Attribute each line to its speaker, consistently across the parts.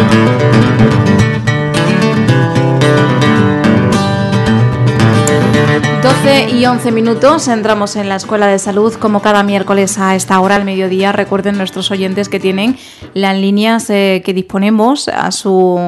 Speaker 1: Y 11 minutos, entramos en la Escuela de Salud como cada miércoles a esta hora al mediodía. Recuerden nuestros oyentes que tienen las líneas que disponemos a su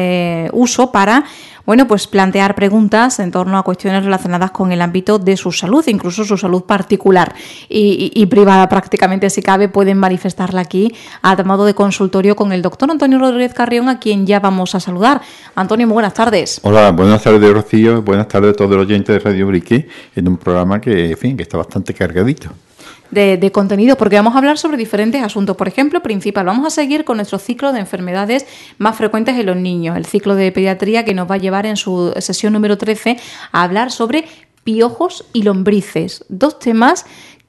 Speaker 1: uso para pues plantear preguntas en torno a cuestiones relacionadas con el ámbito de su salud, incluso su salud particular y privada prácticamente, si cabe, pueden manifestarla aquí a modo de consultorio con el doctor Antonio Rodríguez Carrión, a quien ya vamos a saludar. Antonio, muy buenas tardes.
Speaker 2: Hola, buenas tardes, Rocío, buenas tardes a todos los oyentes de Radio Ubrique, en un programa que está bastante cargadito.
Speaker 1: De contenido, porque vamos a hablar sobre diferentes asuntos. Por ejemplo, vamos a seguir con nuestro ciclo de enfermedades más frecuentes en los niños, el ciclo de pediatría que nos va a llevar en su sesión número 13 a hablar sobre piojos y lombrices, dos temas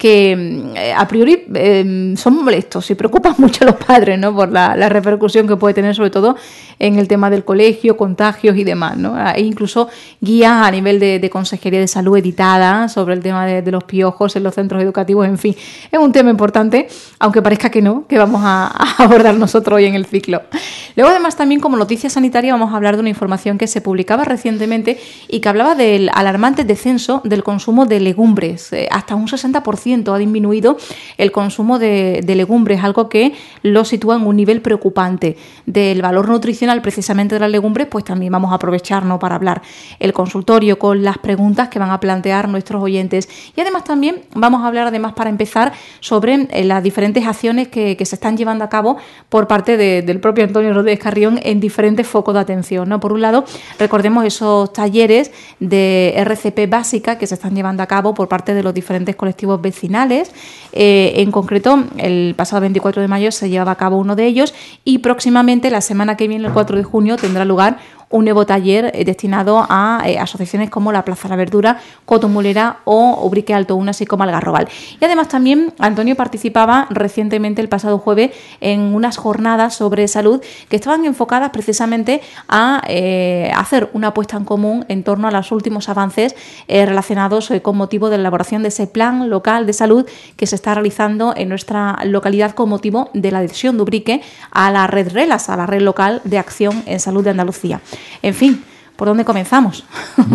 Speaker 1: que a priori son molestos y preocupan mucho a los padres, ¿no? Por la repercusión que puede tener, sobre todo en el tema del colegio, contagios y demás, ¿no? Hay incluso guías a nivel de Consejería de Salud editadas sobre el tema de los piojos en los centros educativos. En fin, es un tema importante, aunque parezca que no, que vamos a abordar nosotros hoy en el ciclo. Luego, además, también como noticia sanitaria vamos a hablar de una información que se publicaba recientemente y que hablaba del alarmante descenso del consumo de legumbres. Hasta un 60% ha disminuido el consumo de legumbres, algo que lo sitúa en un nivel preocupante. Del valor nutricional precisamente de las legumbres, pues también vamos a aprovechar, ¿no?, para hablar el consultorio con las preguntas que van a plantear nuestros oyentes. Y además también vamos a hablar, para empezar, sobre las diferentes acciones que se están llevando a cabo por parte del propio Antonio Rodríguez Carrión en diferentes focos de atención, ¿no? Por un lado, recordemos esos talleres de RCP básica que se están llevando a cabo por parte de los diferentes colectivos vecinales. En concreto, el pasado 24 de mayo se llevaba a cabo uno de ellos y próximamente, la semana que viene, el 4 de junio, tendrá lugar un nuevo taller destinado a asociaciones como la Plaza de la Verdura, Cotomulera o Ubrique Alto Una, así como Algarrobal. Y además también Antonio participaba recientemente, el pasado jueves, en unas jornadas sobre salud que estaban enfocadas precisamente a hacer una apuesta en común en torno a los últimos avances relacionados con motivo de la elaboración de ese plan local de salud que se está realizando en nuestra localidad con motivo de la adhesión de Ubrique a la red RELAS, a la Red Local de Acción en Salud de Andalucía. En fin, ¿por dónde comenzamos?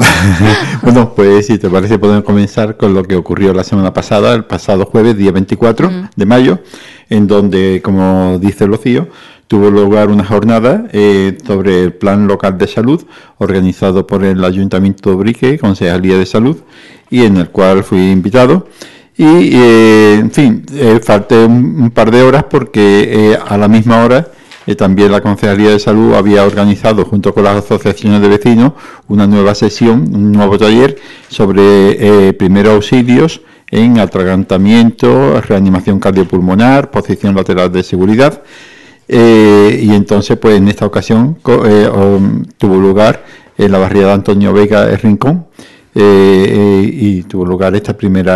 Speaker 2: Bueno, pues si te parece podemos comenzar con lo que ocurrió la semana pasada, el pasado jueves, día 24 de mayo, en donde, como dice Rocío, tuvo lugar una jornada sobre el Plan Local de Salud organizado por el Ayuntamiento de Ubrique, Concejalía de Salud, y en el cual fui invitado. Y, falté un par de horas porque a la misma hora también la Concejalía de Salud había organizado, junto con las asociaciones de vecinos, una nueva sesión, un nuevo taller sobre primeros auxilios en atragantamiento, reanimación cardiopulmonar, posición lateral de seguridad. Y entonces, pues en esta ocasión tuvo lugar en la barriada Antonio Vega el Rincón. Y tuvo lugar esta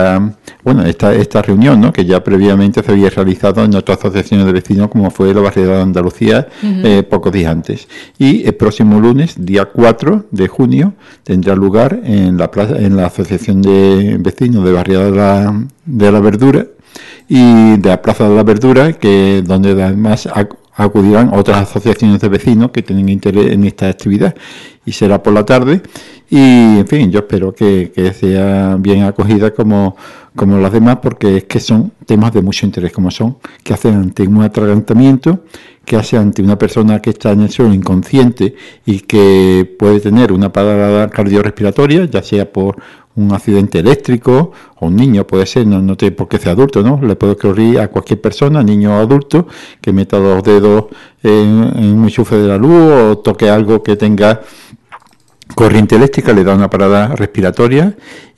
Speaker 2: reunión, ¿no?, que ya previamente se había realizado en otras asociaciones de vecinos, como fue la barriada de Andalucía, pocos días antes. Y el próximo lunes, día 4 de junio, tendrá lugar en la asociación de vecinos de barriada de la Verdura y de la Plaza de la Verdura, donde además acudirán otras asociaciones de vecinos que tienen interés en esta actividad, y será por la tarde. Y en fin, yo espero que sea bien acogida como las demás, porque es que son temas de mucho interés, como son que hacen ante un atragantamiento, que hace ante una persona que está en el suelo inconsciente y que puede tener una parada cardiorrespiratoria, ya sea por un accidente eléctrico, o un niño, puede ser, no tiene por qué ser adulto, ¿no? Le puede ocurrir a cualquier persona, niño o adulto, que meta los dedos en un enchufe de la luz o toque algo que tenga corriente eléctrica, le da una parada respiratoria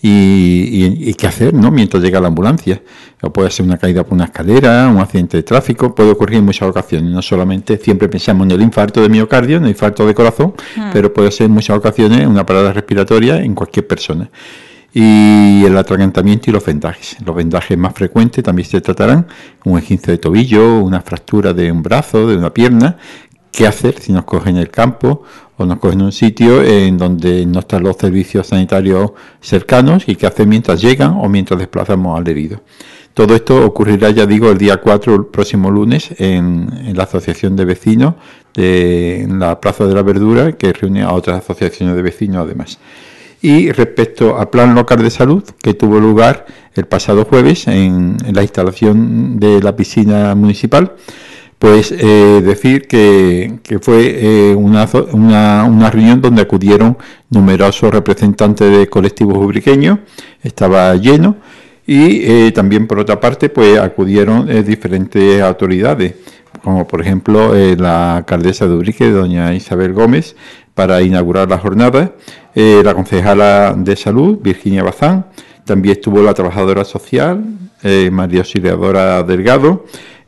Speaker 2: y qué hacer, ¿no?, mientras llega la ambulancia. O puede ser una caída por una escalera, un accidente de tráfico, puede ocurrir en muchas ocasiones. No solamente siempre pensamos en el infarto de miocardio, en el infarto de corazón, pero puede ser en muchas ocasiones una parada respiratoria en cualquier persona. Y el atragantamiento y los vendajes. Los vendajes más frecuentes también se tratarán, un esguince de tobillo, una fractura de un brazo, de una pierna. ¿Qué hacer si nos cogen en el campo o nos cogen en un sitio en donde no están los servicios sanitarios cercanos? ¿Y qué hacer mientras llegan o mientras desplazamos al herido? Todo esto ocurrirá, ya digo, el día 4, el próximo lunes, en la Asociación de Vecinos en la Plaza de la Verdura, que reúne a otras asociaciones de vecinos además. Y respecto al Plan Local de Salud, que tuvo lugar el pasado jueves en la instalación de la piscina municipal, pues decir que fue una reunión donde acudieron numerosos representantes de colectivos ubriqueños, estaba lleno, y también por otra parte pues acudieron diferentes autoridades, como por ejemplo la alcaldesa de Ubrique, doña Isabel Gómez, para inaugurar la jornada, la concejala de salud, Virginia Bazán, también estuvo la trabajadora social, María Auxiliadora Delgado,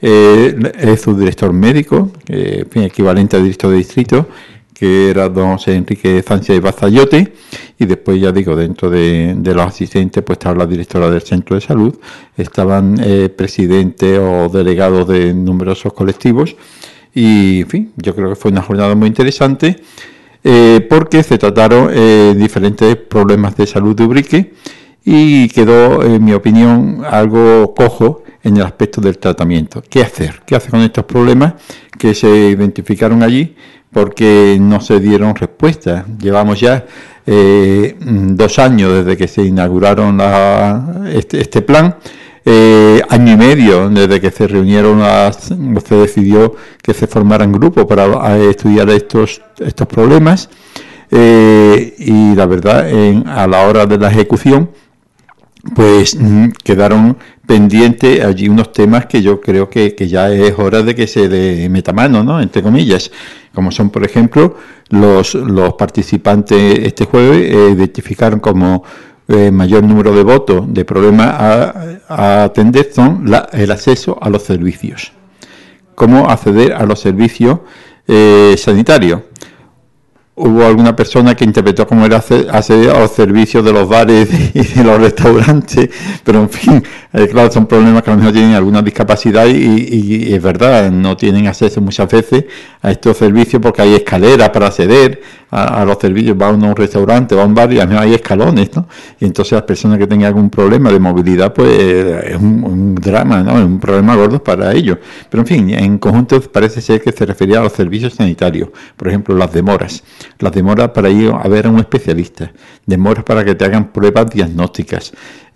Speaker 2: su director médico, equivalente a director de distrito, que era don José Enrique Sánchez Bazayote, y después, ya digo, dentro de los asistentes pues estaba la directora del centro de salud, estaban presidentes o delegados de numerosos colectivos, y en fin, yo creo que fue una jornada muy interesante, porque se trataron diferentes problemas de salud de Ubrique, y quedó, en mi opinión, algo cojo en el aspecto del tratamiento. ¿Qué hacer? ¿Qué hacer con estos problemas que se identificaron allí? Porque no se dieron respuestas. Llevamos ya 2 años desde que se inauguraron este plan, año y medio desde que se reunieron, se decidió que se formaran grupos para estudiar estos problemas, y la verdad, a la hora de la ejecución, pues quedaron pendientes allí unos temas que yo creo que ya es hora de que se le meta mano, ¿no?, entre comillas, como son, por ejemplo, los participantes este jueves identificaron como mayor número de votos de problemas a atender son el acceso a los servicios. ¿Cómo acceder a los servicios sanitarios? Hubo alguna persona que interpretó cómo era acceder a los servicios de los bares y de los restaurantes, pero en fin, claro, son problemas que a lo mejor tienen alguna discapacidad y es verdad, no tienen acceso muchas veces a estos servicios porque hay escaleras para acceder a los servicios. Va uno a un restaurante, va a un bar y a lo mejor hay escalones, ¿no? Y entonces las personas que tengan algún problema de movilidad, pues es un drama, ¿no? Es un problema gordo para ellos. Pero en fin, en conjunto parece ser que se refería a los servicios sanitarios, por ejemplo, las demoras para ir a ver a un especialista, demoras para que te hagan pruebas diagnósticas,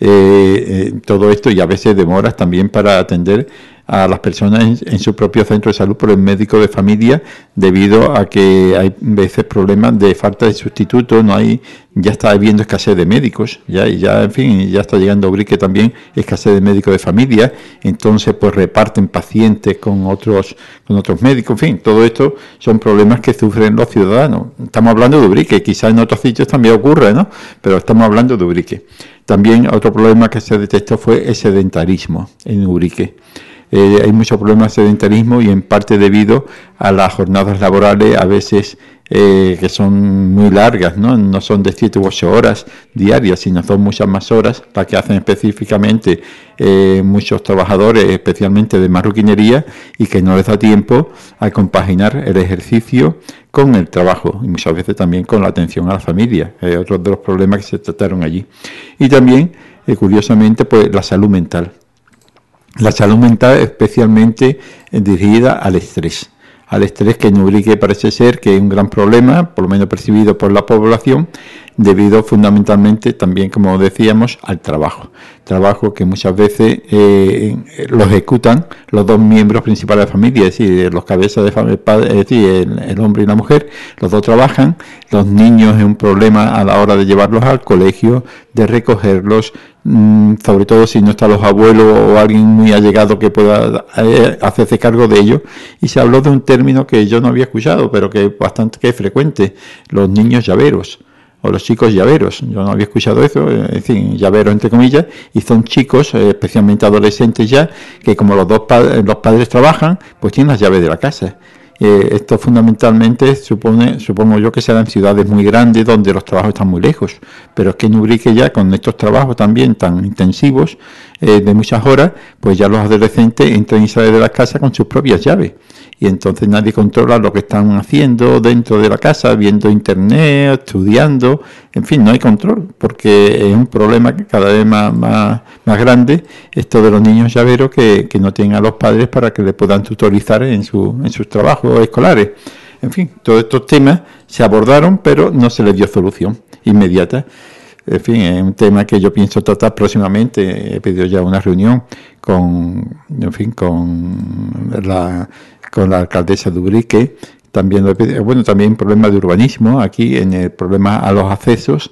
Speaker 2: todo esto, y a veces demoras también para atender a las personas en su propio centro de salud por el médico de familia, debido a que hay veces problemas de falta de sustitutos, ya está habiendo escasez de médicos, en fin, ya está llegando a Ubrique también escasez de médicos de familia, entonces pues reparten pacientes con otros médicos, en fin, todo esto son problemas que sufren los ciudadanos. Estamos hablando de Ubrique, quizás en otros sitios también ocurre, ¿no?, pero estamos hablando de Ubrique. También otro problema que se detectó fue el sedentarismo en Ubrique. Hay muchos problemas de sedentarismo, y en parte debido a las jornadas laborales a veces que son muy largas, no son de 7 u 8 horas diarias, sino son muchas más horas las que hacen específicamente muchos trabajadores, especialmente de marroquinería, y que no les da tiempo a compaginar el ejercicio con el trabajo, y muchas veces también con la atención a la familia, otro de los problemas que se trataron allí. Y también, curiosamente, pues la salud mental. La salud mental especialmente dirigida al estrés que en Ubrique parece ser que es un gran problema, por lo menos percibido por la población, debido fundamentalmente también, como decíamos, al trabajo que muchas veces lo ejecutan los 2 miembros principales de la familia, es decir, los cabezas de familia, es decir, el hombre y la mujer, los dos trabajan. Los niños es un problema a la hora de llevarlos al colegio, de recogerlos, sobre todo si no están los abuelos o alguien muy allegado que pueda hacerse cargo de ellos. Y se habló de un término que yo no había escuchado, pero que es bastante frecuente: los niños llaveros, o los chicos llaveros. Yo no había escuchado eso, en fin, llaveros entre comillas, y son chicos, especialmente adolescentes ya, que como los padres trabajan, pues tienen las llaves de la casa. Esto fundamentalmente supongo yo que será en ciudades muy grandes donde los trabajos están muy lejos, pero es que en Ubrique ya, con estos trabajos también tan intensivos, de muchas horas, pues ya los adolescentes entran y salen de la casa con sus propias llaves. Y entonces nadie controla lo que están haciendo dentro de la casa, viendo internet, estudiando, en fin, no hay control, porque es un problema que cada vez más grande, esto de los niños llaveros que no tienen a los padres para que le puedan tutorizar en sus trabajos escolares. En fin, todos estos temas se abordaron, pero no se les dio solución inmediata. En fin, es un tema que yo pienso tratar próximamente. He pedido ya una reunión con la alcaldesa de Ubrique. También también problemas de urbanismo. Aquí en el problema a los accesos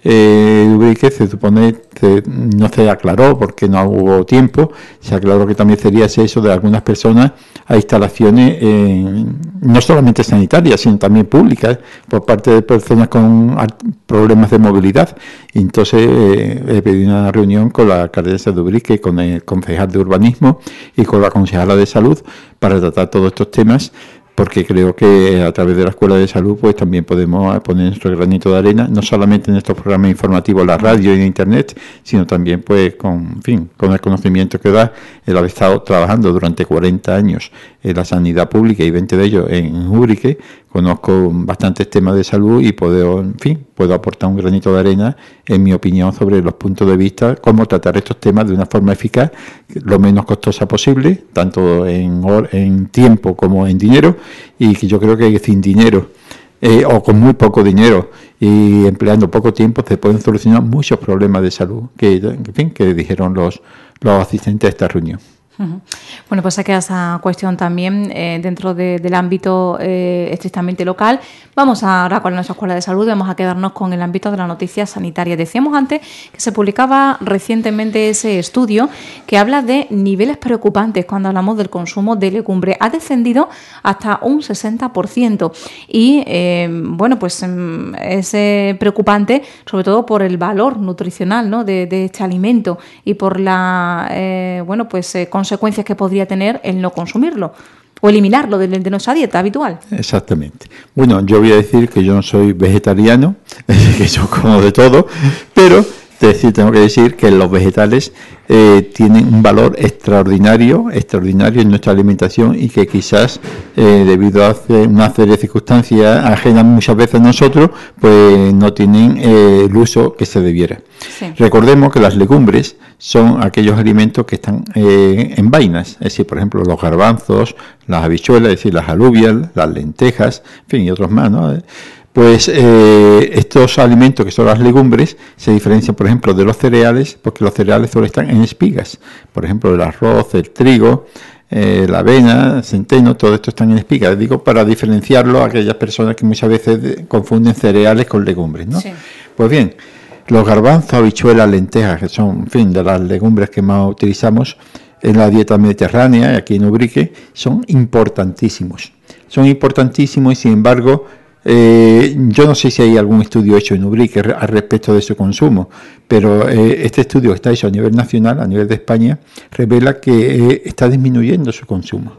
Speaker 2: Ubrique se supone que no se aclaró porque no hubo tiempo. Se aclaró que también sería acceso de algunas personas a instalaciones no solamente sanitarias, sino también públicas, por parte de personas con problemas de movilidad. Y entonces he pedido una reunión con la alcaldesa de Ubrique, con el concejal de urbanismo y con la concejala de salud para tratar todos estos temas, porque creo que a través de la Escuela de Salud pues también podemos poner nuestro granito de arena, no solamente en estos programas informativos, la radio y en internet, sino también pues con el conocimiento que da el haber estado trabajando durante 40 años en la sanidad pública y 20 de ellos en Ubrique. Conozco bastantes temas de salud y puedo aportar un granito de arena, en mi opinión, sobre los puntos de vista, cómo tratar estos temas de una forma eficaz, lo menos costosa posible, tanto en tiempo como en dinero, y que yo creo que sin dinero o con muy poco dinero y empleando poco tiempo se pueden solucionar muchos problemas de salud que dijeron los asistentes a esta reunión.
Speaker 1: Bueno, pues se queda esa cuestión también dentro del ámbito estrictamente local. Vamos ahora con nuestra Escuela de Salud, vamos a quedarnos con el ámbito de la noticia sanitaria. Decíamos antes que se publicaba recientemente ese estudio que habla de niveles preocupantes cuando hablamos del consumo de legumbre. Ha descendido hasta un 60% y, pues es preocupante sobre todo por el valor nutricional, ¿no?, de este alimento y por la, consecuencias que podría tener el no consumirlo o eliminarlo de nuestra dieta habitual.
Speaker 2: Exactamente. Bueno, yo voy a decir que yo no soy vegetariano, que yo como de todo, pero tengo que decir que los vegetales tienen un valor extraordinario en nuestra alimentación y que quizás debido a una serie de circunstancias ajenas muchas veces a nosotros, pues no tienen el uso que se debiera. Sí. Recordemos que las legumbres son aquellos alimentos que están en vainas, es decir, por ejemplo, los garbanzos, las habichuelas, es decir, las alubias, las lentejas, en fin, y otros más, ¿no? Pues estos alimentos que son las legumbres se diferencian, por ejemplo, de los cereales, porque los cereales solo están en espigas. Por ejemplo, el arroz, el trigo, la avena, el centeno, todo esto están en espigas. Digo, para diferenciarlo a aquellas personas que muchas veces confunden cereales con legumbres, ¿no? Sí. Pues bien, los garbanzos, habichuelas, lentejas, que son, de las legumbres que más utilizamos en la dieta mediterránea, aquí en Ubrique, son importantísimos. Son importantísimos y, sin embargo, yo no sé si hay algún estudio hecho en Ubrique al respecto de su consumo, pero este estudio que está hecho a nivel nacional, a nivel de España, revela que está disminuyendo su consumo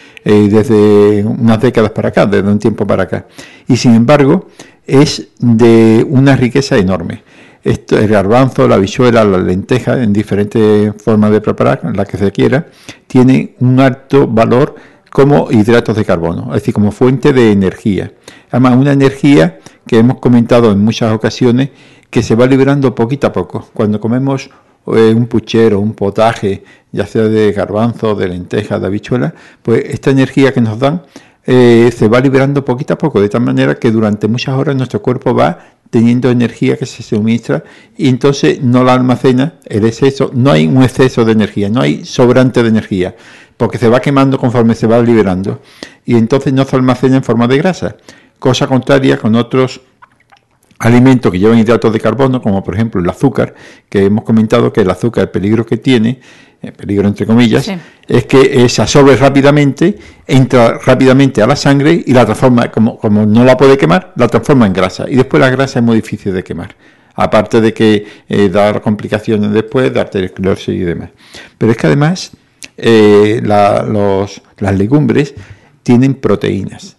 Speaker 2: desde unas décadas para acá, desde un tiempo para acá. Y sin embargo, es de una riqueza enorme. El garbanzo, la habichuela, la lenteja, en diferentes formas de preparar, la que se quiera, tiene un alto valor como hidratos de carbono, es decir, como fuente de energía. Además, una energía que hemos comentado en muchas ocasiones que se va liberando poquito a poco. Cuando comemos un puchero, un potaje, ya sea de garbanzo, de lenteja, de habichuela, pues esta energía que nos dan se va liberando poquito a poco, de tal manera que durante muchas horas nuestro cuerpo va teniendo energía que se suministra y entonces no la almacena, el exceso, no hay un exceso de energía, no hay sobrante de energía, porque se va quemando conforme se va liberando y entonces no se almacena en forma de grasa. Cosa contraria con otros alimentos que llevan hidratos de carbono, como por ejemplo el azúcar, que hemos comentado que el azúcar, el peligro que tiene, peligro entre comillas, sí, es que se absorbe rápidamente, entra rápidamente a la sangre y la transforma, como no la puede quemar, la transforma en grasa. Y después la grasa es muy difícil de quemar. Aparte de que da complicaciones después, de arteriosclerosis y demás. Pero es que además las legumbres tienen proteínas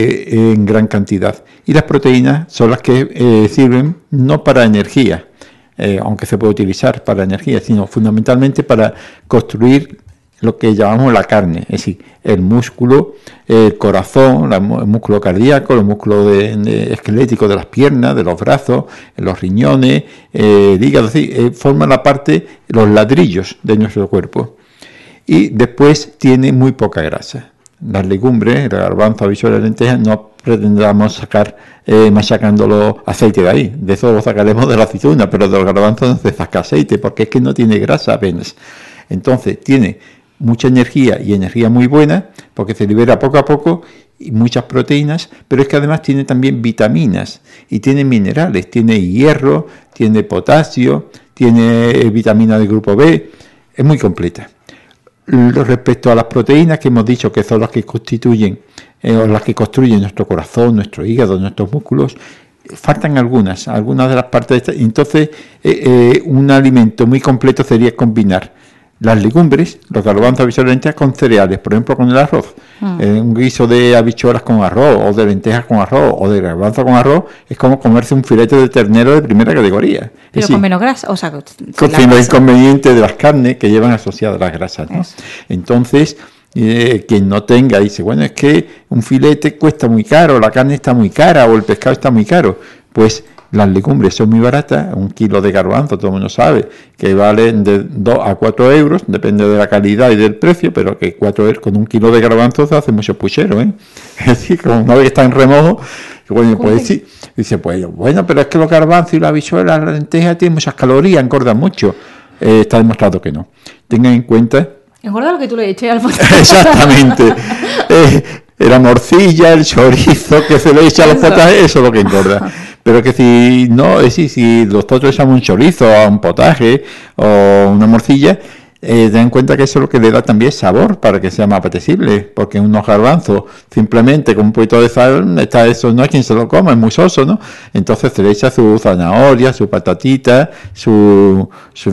Speaker 2: en gran cantidad. Y las proteínas son las que sirven no para energía, aunque se puede utilizar para energía, sino fundamentalmente para construir lo que llamamos la carne, es decir, el músculo, el corazón, el músculo cardíaco, el músculo esquelético de las piernas, de los brazos, los riñones, el hígado, forman la parte, los ladrillos de nuestro cuerpo. Y después tiene muy poca grasa. Las legumbres, el garbanzo, habichuela, lentejas, no pretendamos sacar machacándolo aceite de ahí. De eso lo sacaremos de la aceituna, pero de los garbanzos no se saca aceite, porque es que no tiene grasa apenas. Entonces tiene mucha energía y energía muy buena, porque se libera poco a poco y muchas proteínas, pero es que además tiene también vitaminas y tiene minerales, tiene hierro, tiene potasio, tiene vitamina del grupo B, es muy completa. Respecto a las proteínas que hemos dicho que son las que constituyen o las que construyen nuestro corazón, nuestro hígado, nuestros músculos, faltan algunas de las partes de esta. Entonces un alimento muy completo sería combinar las legumbres, los garbanzos, habichuelas, lentejas con cereales, por ejemplo con el arroz. Un guiso de habichuelas con arroz, o de lentejas con arroz, o de garbanzo con arroz, es como comerse un filete de ternero de primera categoría.
Speaker 1: Pero con menos grasa, o sea,
Speaker 2: sin los inconvenientes de las carnes que llevan asociadas las grasas, ¿no? Entonces, quien no tenga, dice, bueno, es que un filete cuesta muy caro, la carne está muy cara, o el pescado está muy caro. Pues las legumbres son muy baratas, 1 kilo de garbanzo, todo el mundo sabe, que valen de 2 a 4 euros, depende de la calidad y del precio, pero que 4 euros con 1 kilo de garbanzo se hace mucho puchero, ¿eh? Es decir, como una vez que está en remojo, bueno, pues sí, dice, pues bueno, pero es que los garbanzos y la habichuela, la lenteja tienen muchas calorías, engordan mucho. Está demostrado que no. Tengan en cuenta...
Speaker 1: Engorda lo que tú le eches al potaje.
Speaker 2: Exactamente. La morcilla, el chorizo que se le echa a los potajes, eso es lo que engorda. Pero que si no, si nosotros echamos un chorizo a un potaje o una morcilla, ten en cuenta que eso es lo que le da también sabor para que sea más apetecible, porque unos garbanzos simplemente con un poquito de sal, eso no hay quien se lo coma, es muy soso, ¿no? Entonces se le echa su zanahoria, su patatita, su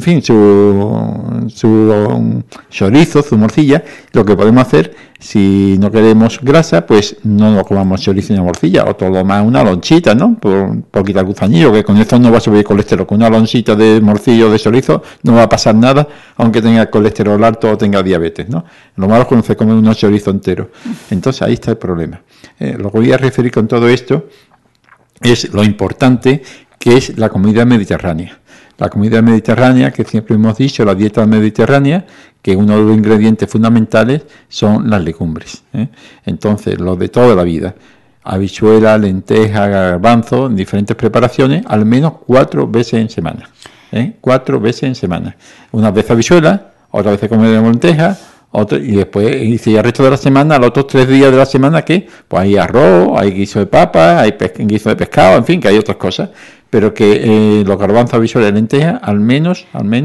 Speaker 2: chorizo, su morcilla. Lo que podemos hacer, si no queremos grasa, pues no nos comamos chorizo ni morcilla, o todo lo más una lonchita, ¿no? Por quitar gusanillo, que con esto no va a subir colesterol. Con una lonchita de morcillo o de chorizo no va a pasar nada, aunque tenga colesterol alto o tenga diabetes, ¿no? Lo malo es cuando se come un chorizo entero. Entonces ahí está el problema. Lo que voy a referir con todo esto es lo importante que es la comida mediterránea. La comida mediterránea, que siempre hemos dicho, la dieta mediterránea, que uno de los ingredientes fundamentales son las legumbres, ¿eh? Entonces, los de toda la vida, habichuela, lenteja, garbanzo, en diferentes preparaciones, al menos 4 veces en semana, 4 veces en semana. Una vez habichuela, otra vez comemos lenteja, y después, y si el resto de la semana, los otros 3 días de la semana, ¿qué? Pues hay arroz, hay guiso de papa, hay guiso de pescado, en fin, que hay otras cosas, pero que los garbanzos, habichuelas y lentejas, al menos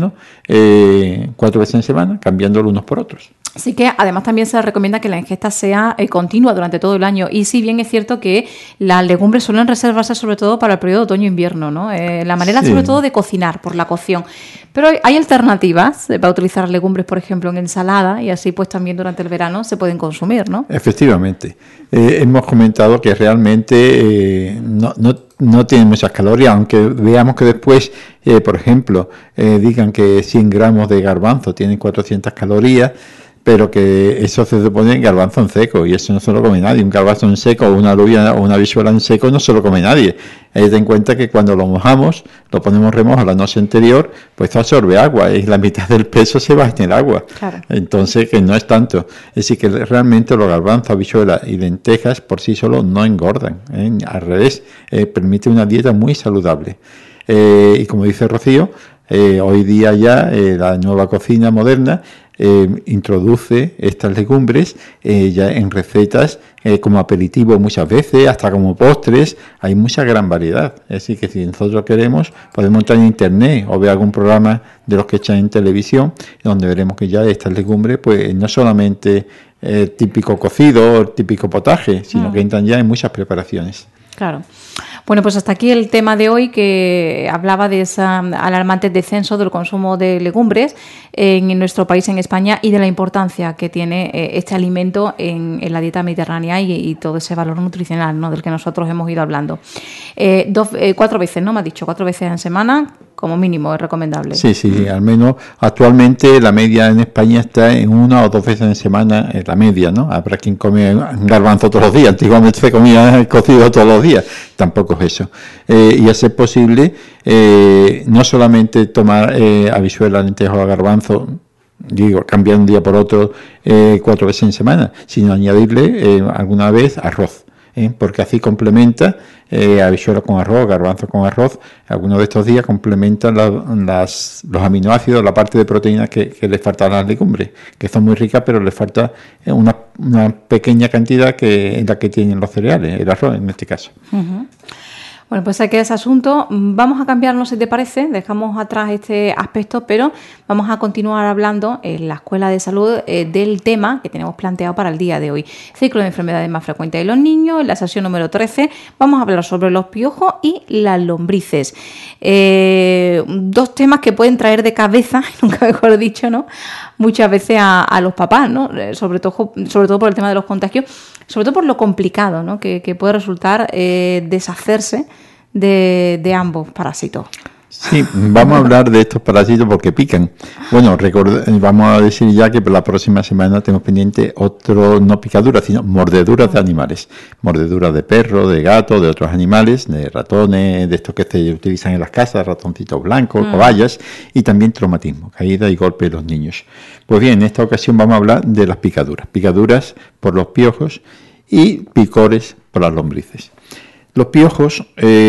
Speaker 2: 4 veces en semana, cambiándolo unos por otros.
Speaker 1: Así que además también se recomienda que la ingesta sea continua durante todo el año. Y si bien es cierto que las legumbres suelen reservarse sobre todo para el periodo otoño-invierno, ¿no? La manera sobre todo de cocinar, por la cocción. Pero hay alternativas para utilizar legumbres, por ejemplo, en ensalada, y así pues también durante el verano se pueden consumir, ¿no?
Speaker 2: Efectivamente. Hemos comentado que realmente no tienen muchas calorías, aunque veamos que después, por ejemplo, digan que 100 gramos de garbanzo tienen 400 calorías, pero que eso se supone en garbanzo en seco, y eso no se lo come nadie. Un garbanzo en seco, o una alubia o una habichuela en seco no se lo come nadie. Ten en cuenta que cuando lo mojamos, lo ponemos remojo la noche anterior, pues absorbe agua, y la mitad del peso se va en el agua. Claro. Entonces, que no es tanto. Es decir, que realmente los garbanzos, habichuelas y lentejas por sí solos no engordan, al revés, permite una dieta muy saludable. Y como dice Rocío, hoy día ya la nueva cocina moderna introduce estas legumbres ya en recetas como aperitivo muchas veces, hasta como postres. Hay mucha gran variedad. Es decir, que si nosotros queremos, podemos entrar en internet o ver algún programa de los que echan en televisión, donde veremos que ya estas legumbres, pues no solamente típico cocido o típico potaje, sino que entran ya en muchas preparaciones.
Speaker 1: Claro. Bueno, pues hasta aquí el tema de hoy, que hablaba de ese alarmante descenso del consumo de legumbres en nuestro país, en España, y de la importancia que tiene este alimento en la dieta mediterránea y todo ese valor nutricional, ¿no?, del que nosotros hemos ido hablando. 4 veces, ¿no? Me has dicho 4 veces en semana. como mínimo es recomendable.
Speaker 2: Sí, al menos actualmente la media en España está en 1 o 2 veces en semana, la media, ¿no? Habrá quien come garbanzo todos los días, antiguamente se comía cocido todos los días, tampoco es eso. Y a ser posible, no solamente tomar habichuelas, lentejas o garbanzo, cambiar un día por otro 4 veces en semana, sino añadirle alguna vez arroz. Porque así complementa habichuela con arroz, garbanzo con arroz. Algunos de estos días complementan los aminoácidos, la parte de proteínas que les faltan a las legumbres, que son muy ricas, pero les falta una pequeña cantidad que es la que tienen los cereales, el arroz en este caso.
Speaker 1: Uh-huh. Bueno, pues aquí ese asunto. Vamos a cambiarlo, si te parece, dejamos atrás este aspecto, pero vamos a continuar hablando en la Escuela de Salud del tema que tenemos planteado para el día de hoy. Ciclo de enfermedades más frecuentes de los niños. En la sesión número 13 vamos a hablar sobre los piojos y las lombrices. 2 temas que pueden traer de cabeza, nunca mejor dicho, ¿no? Muchas veces a los papás, ¿no? Sobre todo por el tema de los contagios, sobre todo por lo complicado, ¿no? que puede resultar deshacerse de ambos parásitos.
Speaker 2: Sí, vamos a hablar de estos parásitos porque pican. Bueno, vamos a decir ya que para la próxima semana tenemos pendiente otro, no picaduras, sino mordeduras de animales. Mordeduras de perro, de gato, de otros animales, de ratones, de estos que se utilizan en las casas, ratoncitos blancos, cobayas, y también traumatismo, caída y golpe de los niños. Pues bien, en esta ocasión vamos a hablar de las picaduras. Picaduras por los piojos y picores por las lombrices. Los piojos,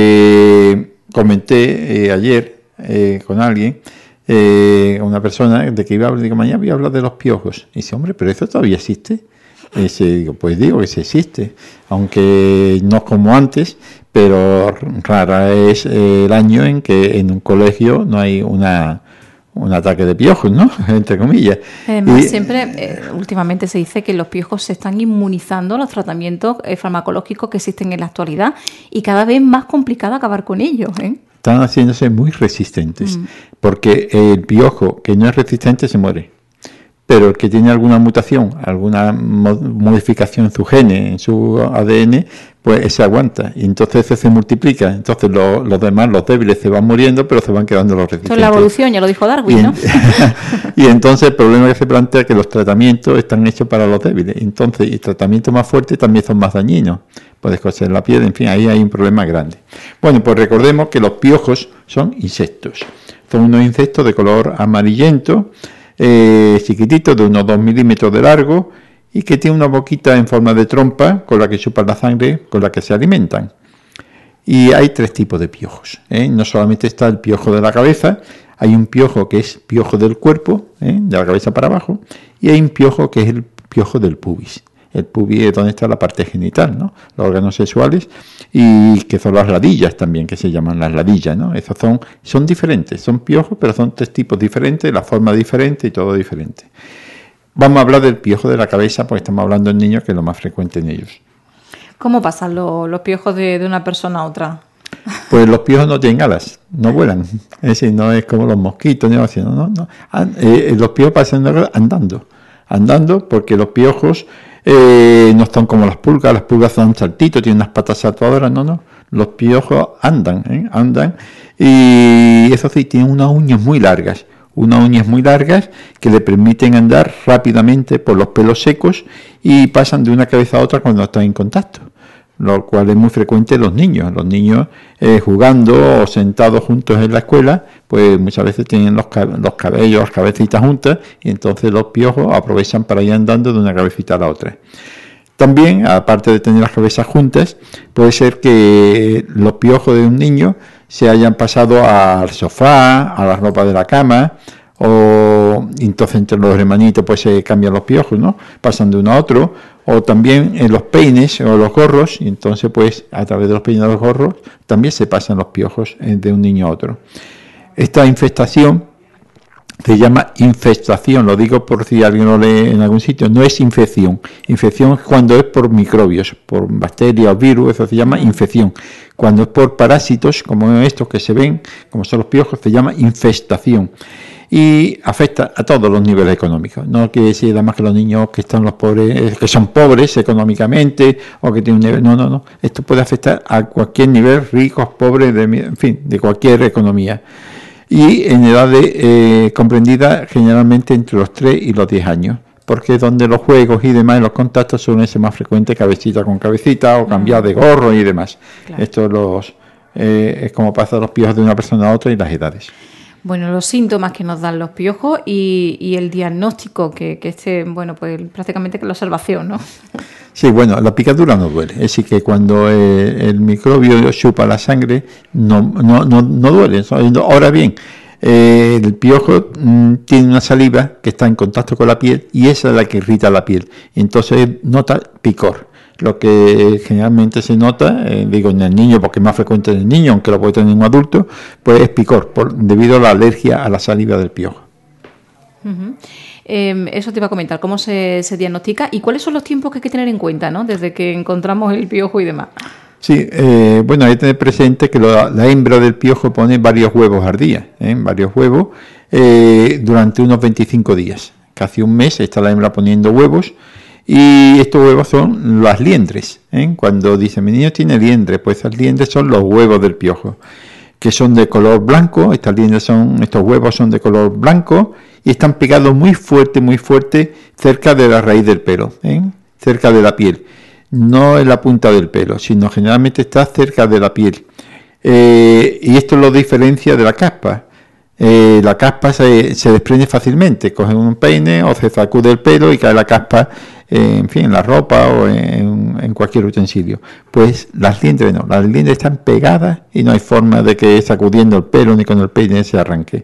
Speaker 2: comenté ayer con alguien, una persona de que iba a hablar, digo, mañana voy a hablar de los piojos. Y dice, hombre, pero eso todavía existe. Pues digo que sí existe, aunque no como antes, pero rara es el año en que en un colegio no hay un ataque de piojos, ¿no? Entre comillas.
Speaker 1: Además, siempre, últimamente se dice que los piojos se están inmunizando a los tratamientos farmacológicos que existen en la actualidad y cada vez más complicado acabar con ellos,
Speaker 2: Están haciéndose muy resistentes, porque el piojo que no es resistente se muere, pero el que tiene alguna mutación, alguna modificación en su gene, en su ADN, pues ese aguanta, y entonces ese se multiplica, entonces los demás, los débiles, se van muriendo, pero se van quedando los resistentes.
Speaker 1: Esto es la evolución, ya lo dijo Darwin, ¿no?
Speaker 2: Y entonces el problema que se plantea es que los tratamientos están hechos para los débiles, entonces y tratamientos más fuertes también son más dañinos, puedes coser la piel, en fin, ahí hay un problema grande. Bueno, pues recordemos que los piojos son insectos, son unos insectos de color amarillento, chiquititos, de unos 2 milímetros de largo, y que tiene una boquita en forma de trompa con la que chupan la sangre, con la que se alimentan. Y hay 3 tipos de piojos, no solamente está el piojo de la cabeza, hay un piojo que es piojo del cuerpo, de la cabeza para abajo, y hay un piojo que es el piojo del pubis. El pubis es donde está la parte genital, ¿no? Los órganos sexuales, y que son las ladillas también, que se llaman las ladillas, ¿no? Esos son diferentes, son piojos, pero son 3 tipos diferentes, la forma diferente y todo diferente. Vamos a hablar del piojo de la cabeza, porque estamos hablando en niños, que es lo más frecuente en ellos.
Speaker 1: ¿Cómo pasan los piojos de una persona a otra?
Speaker 2: Pues los piojos no tienen alas, no vuelan. Es decir, no es como los mosquitos, no. Los piojos pasan andando, porque los piojos no están como las pulgas dan saltitos, tienen unas patas saltadoras, no. Los piojos andan, y eso sí, tienen unas uñas muy largas que le permiten andar rápidamente por los pelos secos y pasan de una cabeza a otra cuando están en contacto, lo cual es muy frecuente en los niños. Los niños jugando o sentados juntos en la escuela, pues muchas veces tienen los cabellos, las cabecitas juntas, y entonces los piojos aprovechan para ir andando de una cabecita a la otra. También, aparte de tener las cabezas juntas, puede ser que los piojos de un niño se hayan pasado al sofá, a la ropa de la cama, o entonces entre los hermanitos pues se cambian los piojos, ¿no? Pasan de uno a otro, o también en los peines o los gorros, y entonces pues a través de los peines o los gorros también se pasan los piojos de un niño a otro. Esta infestación se llama infestación, lo digo por si alguien lo lee en algún sitio, no es infección. Infección es cuando es por microbios, por bacterias o virus, eso se llama infección. Cuando es por parásitos, como estos que se ven, como son los piojos, se llama infestación. Y afecta a todos los niveles económicos. No quiere decir además que los niños que están los pobres, que son pobres económicamente, o que tienen un nivel, no. Esto puede afectar a cualquier nivel, ricos, pobres, de cualquier economía. y en edades comprendidas generalmente entre los 3 y los 10 años, porque es donde los juegos y demás, los contactos suelen ser más frecuentes, cabecita con cabecita o cambiar de gorro y demás. Claro. Esto es como pasa los piojos de una persona a otra y las edades.
Speaker 1: Bueno, los síntomas que nos dan los piojos y el diagnóstico, que bueno, pues prácticamente que la observación, ¿no?
Speaker 2: Sí, bueno, la picadura no duele, es decir, que cuando el microbio chupa la sangre no duele. Ahora bien, el piojo tiene una saliva que está en contacto con la piel y esa es la que irrita la piel, entonces nota picor. Lo que generalmente se nota, digo en el niño porque es más frecuente en el niño, aunque lo puede tener un adulto, pues es picor debido a la alergia a la saliva del piojo.
Speaker 1: Uh-huh. Eso te iba a comentar, ¿cómo se diagnostica y cuáles son los tiempos que hay que tener en cuenta, ¿no? Desde que encontramos el piojo y demás?
Speaker 2: Sí, bueno, hay que tener presente que la hembra del piojo pone varios huevos al día, varios huevos durante unos 25 días. Casi un mes está la hembra poniendo huevos. Y estos huevos son las liendres. Cuando dice mi niño tiene liendres, pues esas liendres son los huevos del piojo, que son de color blanco. Estos huevos son de color blanco y están pegados muy fuerte cerca de la raíz del pelo, cerca de la piel. No en la punta del pelo, sino generalmente está cerca de la piel. Y esto lo diferencia de la caspa. La caspa se desprende fácilmente, coge un peine o se sacude el pelo y cae la caspa en la ropa o en cualquier utensilio. Pues las liendres no, las liendres están pegadas y no hay forma de que sacudiendo el pelo ni con el peine se arranque.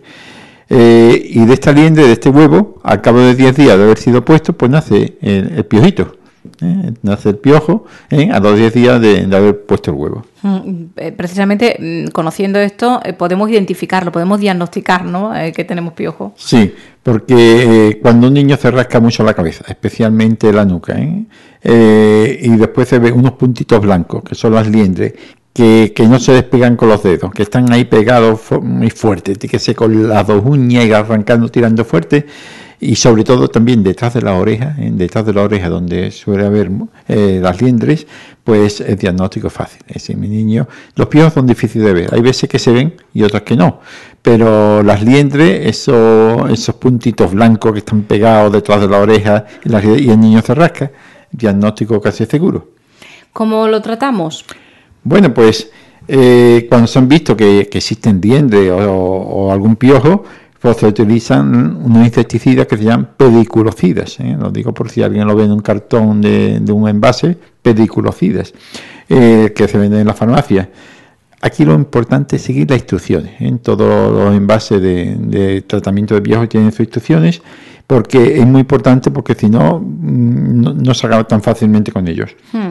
Speaker 2: Y de esta liendre, de este huevo, al cabo de 10 días de haber sido puesto, pues nace el piojito. Nace el piojo a los 10 días de haber puesto el huevo.
Speaker 1: Precisamente conociendo esto podemos identificarlo, podemos diagnosticar, ¿no? Que tenemos piojo.
Speaker 2: Sí, porque cuando un niño se rasca mucho la cabeza, especialmente la nuca, y después se ve unos puntitos blancos, que son las liendres, que no se despegan con los dedos, que están ahí pegados muy fuertes, que se con las dos uñas arrancando, tirando fuerte. Y sobre todo también detrás de la oreja donde suele haber las liendres, pues el diagnóstico es fácil. Es decir, mi niño, los piojos son difíciles de ver, hay veces que se ven y otras que no, pero las liendres, esos puntitos blancos que están pegados detrás de la oreja y el niño se rasca, diagnóstico casi seguro.
Speaker 1: ¿Cómo lo tratamos?
Speaker 2: Bueno, pues cuando se han visto que existen liendres o algún piojo, pues se utilizan unos insecticidas que se llaman pediculocidas, lo digo por si alguien lo ve en un cartón de un envase, pediculocidas, que se venden en la farmacia. Aquí lo importante es seguir las instrucciones. En todos los envases de tratamiento de piojos tienen sus instrucciones, porque es muy importante, porque si no se acaba tan fácilmente con ellos.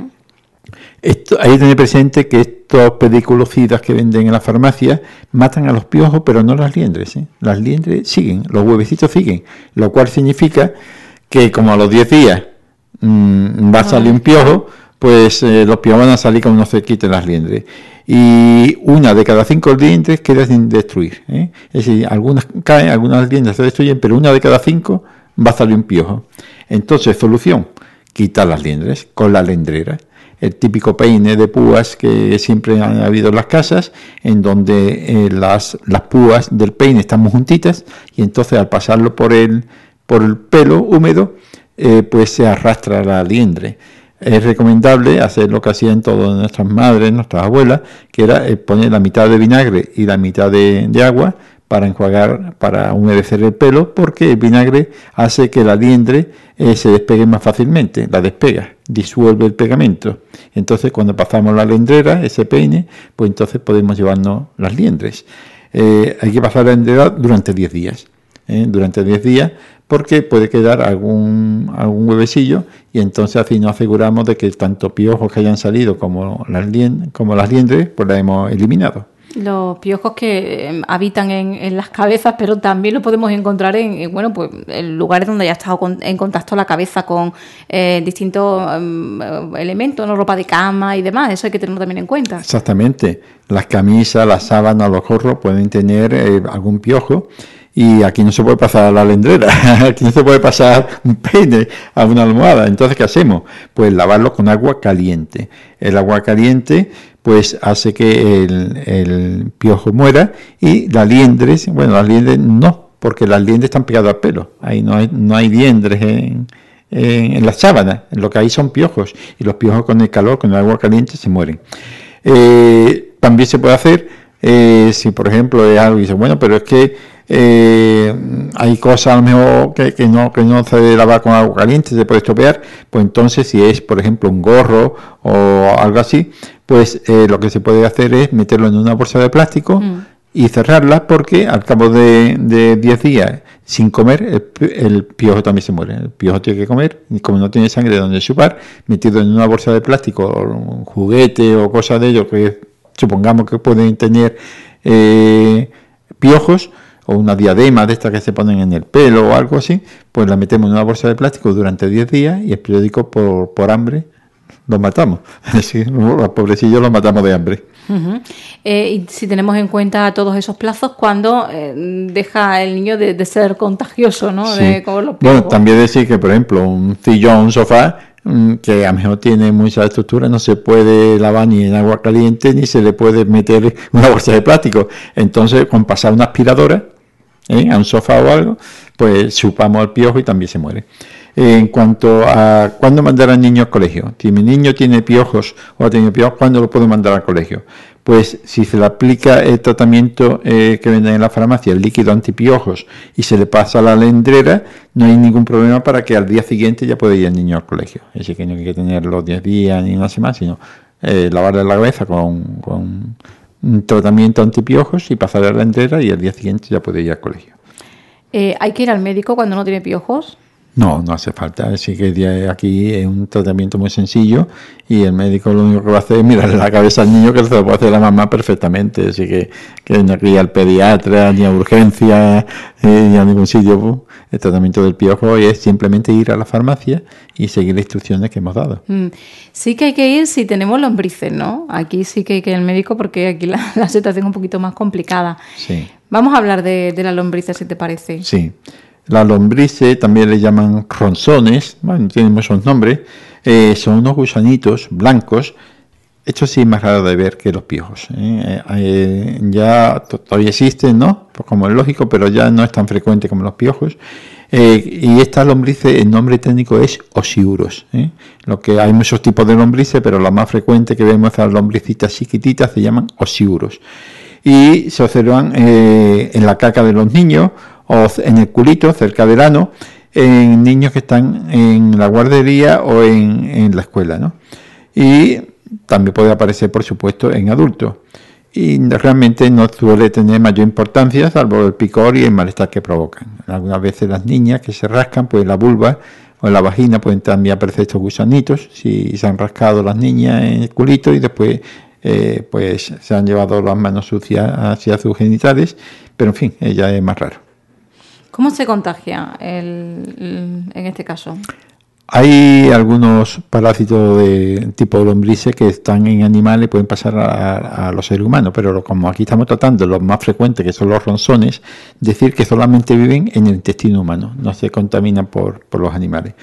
Speaker 2: Hay que tener presente que estos pediculocidas que venden en la farmacia matan a los piojos, pero no las liendres. Las liendres siguen, los huevecitos siguen, lo cual significa que como a los 10 días va a salir un piojo, pues los piojos van a salir cuando no se quiten las liendres. Y una de cada 5 liendres queda sin destruir. Es decir, algunas caen, algunas liendres se destruyen, pero una de cada 5 va a salir un piojo. Entonces, solución, quitar las liendres con la liendrera. El típico peine de púas que siempre han habido en las casas, en donde las púas del peine están muy juntitas y entonces al pasarlo por el pelo húmedo, pues se arrastra la liendre. Es recomendable hacer lo que hacían todas nuestras madres, nuestras abuelas, que era poner la mitad de vinagre y la mitad de agua para enjuagar, para humedecer el pelo, porque el vinagre hace que la liendre se despegue más fácilmente, la despega, disuelve el pegamento. Entonces, cuando pasamos la liendrera, ese peine, pues entonces podemos llevarnos las liendres. Hay que pasar la liendrera durante 10 días. Durante 10 días, porque puede quedar algún huevecillo, y entonces así nos aseguramos de que tanto piojos que hayan salido como las liendres, pues las hemos eliminado.
Speaker 1: Los piojos que habitan en las cabezas, pero también lo podemos encontrar en lugares donde haya estado en contacto la cabeza con distintos elementos, ¿no? Ropa de cama y demás. Eso hay que tenerlo también en cuenta.
Speaker 2: Exactamente. Las camisas, las sábanas, los gorros pueden tener algún piojo. Y aquí no se puede pasar la liendrera, aquí no se puede pasar un peine a una almohada. Entonces, ¿qué hacemos? Pues lavarlo con agua caliente. El agua caliente, pues hace que el piojo muera, y las liendres no, porque las liendres están pegadas al pelo, ahí no hay liendres en las sábanas, lo que hay son piojos, y los piojos con el calor, con el agua caliente, se mueren. También se puede hacer, si por ejemplo es algo y dice, bueno, pero es que hay cosas a lo mejor que no se debe lavar con agua caliente, se puede estropear, pues entonces si es por ejemplo un gorro o algo así, pues lo que se puede hacer es meterlo en una bolsa de plástico y cerrarla, porque al cabo de 10 días sin comer el piojo también se muere. El piojo tiene que comer, y como no tiene sangre donde chupar, metido en una bolsa de plástico o un juguete o cosas de ellos que supongamos que pueden tener piojos, o una diadema de estas que se ponen en el pelo o algo así, pues la metemos en una bolsa de plástico durante 10 días y el periódico por hambre los matamos. Así, los pobrecillos los matamos de hambre.
Speaker 1: Y si tenemos en cuenta todos esos plazos, ¿cuándo deja el niño de ser contagioso, ¿no?
Speaker 2: Sí. Bueno, también decir que, por ejemplo, un sillón, un sofá, que a lo mejor tiene mucha estructura, no se puede lavar ni en agua caliente, ni se le puede meter una bolsa de plástico. Entonces, con pasar una aspiradora a un sofá o algo, pues chupamos el piojo y también se muere. En cuanto a cuándo mandar al niño al colegio, si mi niño tiene piojos o ha tenido piojos, ¿cuándo lo puedo mandar al colegio? Pues si se le aplica el tratamiento que venden en la farmacia, el líquido antipiojos, y se le pasa a la lendrera, no hay ningún problema para que al día siguiente ya pueda ir el niño al colegio. Es decir, que no hay que tener los 10 días ni una semana, sino lavarle la cabeza con un tratamiento antipiojos y pasarle a la lendrera, y al día siguiente ya puede ir al colegio.
Speaker 1: ¿Hay que ir al médico cuando no tiene piojos?
Speaker 2: No hace falta. Así que aquí es un tratamiento muy sencillo, y el médico lo único que va a hacer es mirarle la cabeza al niño, que se lo puede hacer la mamá perfectamente. Así que no hay que ir al pediatra, ni a urgencia, ni a ningún sitio. El tratamiento del piojo es simplemente ir a la farmacia y seguir las instrucciones que hemos dado.
Speaker 1: Sí que hay que ir si tenemos lombrices, ¿no? Aquí sí que hay que ir al médico, porque aquí la situación es un poquito más complicada.
Speaker 2: Sí.
Speaker 1: Vamos a hablar de las lombrices, si te parece.
Speaker 2: Sí. Las lombrices también le llaman ronzones, bueno, tienen muchos nombres, son unos gusanitos blancos. Esto sí es más raro de ver que los piojos. Ya todavía existen, ¿no? Pues como es lógico, pero ya no es tan frecuente como los piojos. Y estas lombrices, el nombre técnico es Osiurus. Lo que hay muchos tipos de lombrices, pero la más frecuente que vemos, las lombricitas chiquititas, se llaman Osiurus. Y se observan en la caca de los niños, o en el culito, cerca del ano, en niños que están en la guardería o en la escuela, ¿no? Y también puede aparecer, por supuesto, en adultos. Y realmente no suele tener mayor importancia, salvo el picor y el malestar que provocan. Algunas veces las niñas que se rascan, pues en la vulva o en la vagina pueden también aparecer estos gusanitos, si se han rascado las niñas en el culito y después pues se han llevado las manos sucias hacia sus genitales, pero en fin, ella es más raro.
Speaker 1: ¿Cómo se contagia en este caso?
Speaker 2: Hay algunos parásitos de tipo lombrices que están en animales y pueden pasar a los seres humanos, pero como aquí estamos tratando los más frecuentes, que son los ronzones, decir que solamente viven en el intestino humano, no se contaminan por los animales.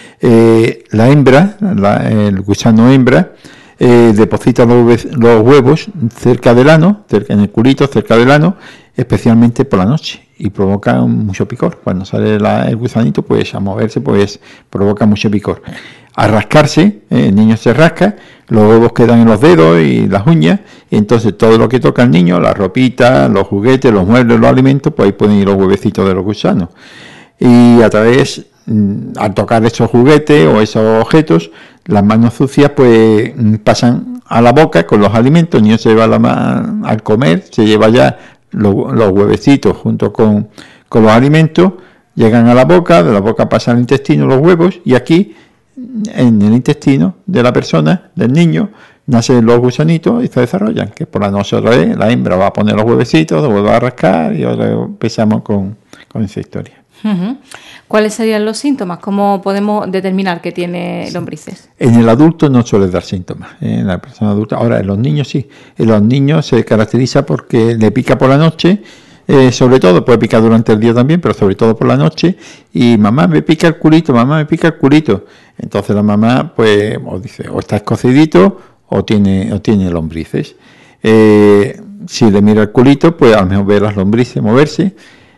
Speaker 2: La hembra, el gusano hembra, deposita los huevos cerca del ano, en el culito, cerca del ano, especialmente por la noche, y provoca mucho picor. Cuando sale el gusanito, pues a moverse, pues provoca mucho picor. A rascarse, el niño se rasca, los huevos quedan en los dedos y las uñas, y entonces todo lo que toca al niño, la ropita, los juguetes, los muebles, los alimentos, pues ahí pueden ir los huevecitos de los gusanos. Y a través, al tocar esos juguetes o esos objetos, las manos sucias pues pasan a la boca con los alimentos. El niño se lleva al comer, se lleva ya los huevecitos junto con los alimentos, llegan a la boca, de la boca pasan al intestino los huevos, y aquí en el intestino de la persona, del niño, nacen los gusanitos y se desarrollan, que por la noche otra vez la hembra va a poner los huevecitos, los vuelve a rascar y ahora empezamos con esa historia.
Speaker 1: Uh-huh. ¿Cuáles serían los síntomas? ¿Cómo podemos determinar que tiene lombrices?
Speaker 2: En el adulto no suele dar síntomas, en la persona adulta. Ahora, en los niños sí. En los niños se caracteriza porque le pica por la noche, sobre todo, puede picar durante el día también, pero sobre todo por la noche, y mamá me pica el culito, mamá me pica el culito. Entonces la mamá pues o dice, o está escocidito, o tiene lombrices. Si le mira el culito, pues a lo mejor ve las lombrices moverse,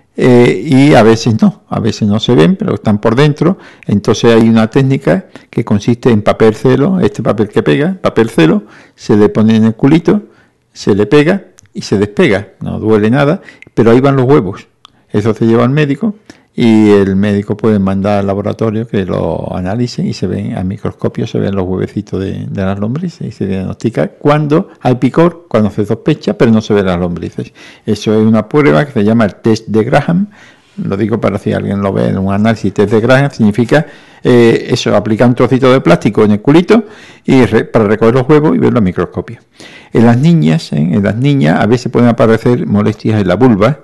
Speaker 2: y a veces no se ven, pero están por dentro. Entonces hay una técnica que consiste en papel celo, este papel que pega, papel celo, se le pone en el culito, se le pega y se despega, no duele nada, pero ahí van los huevos. Eso se lleva al médico y el médico puede mandar al laboratorio que lo analicen y se ven al microscopio, se ven los huevecitos de las lombrices y se diagnostica cuando hay picor, cuando se sospecha, pero no se ven las lombrices. Eso es una prueba que se llama el test de Graham. Lo digo para si alguien lo ve en un análisis. Test de Graham significa eso, aplicar un trocito de plástico en el culito y para recoger los huevos y verlo al microscopio. En las niñas a veces pueden aparecer molestias en la vulva,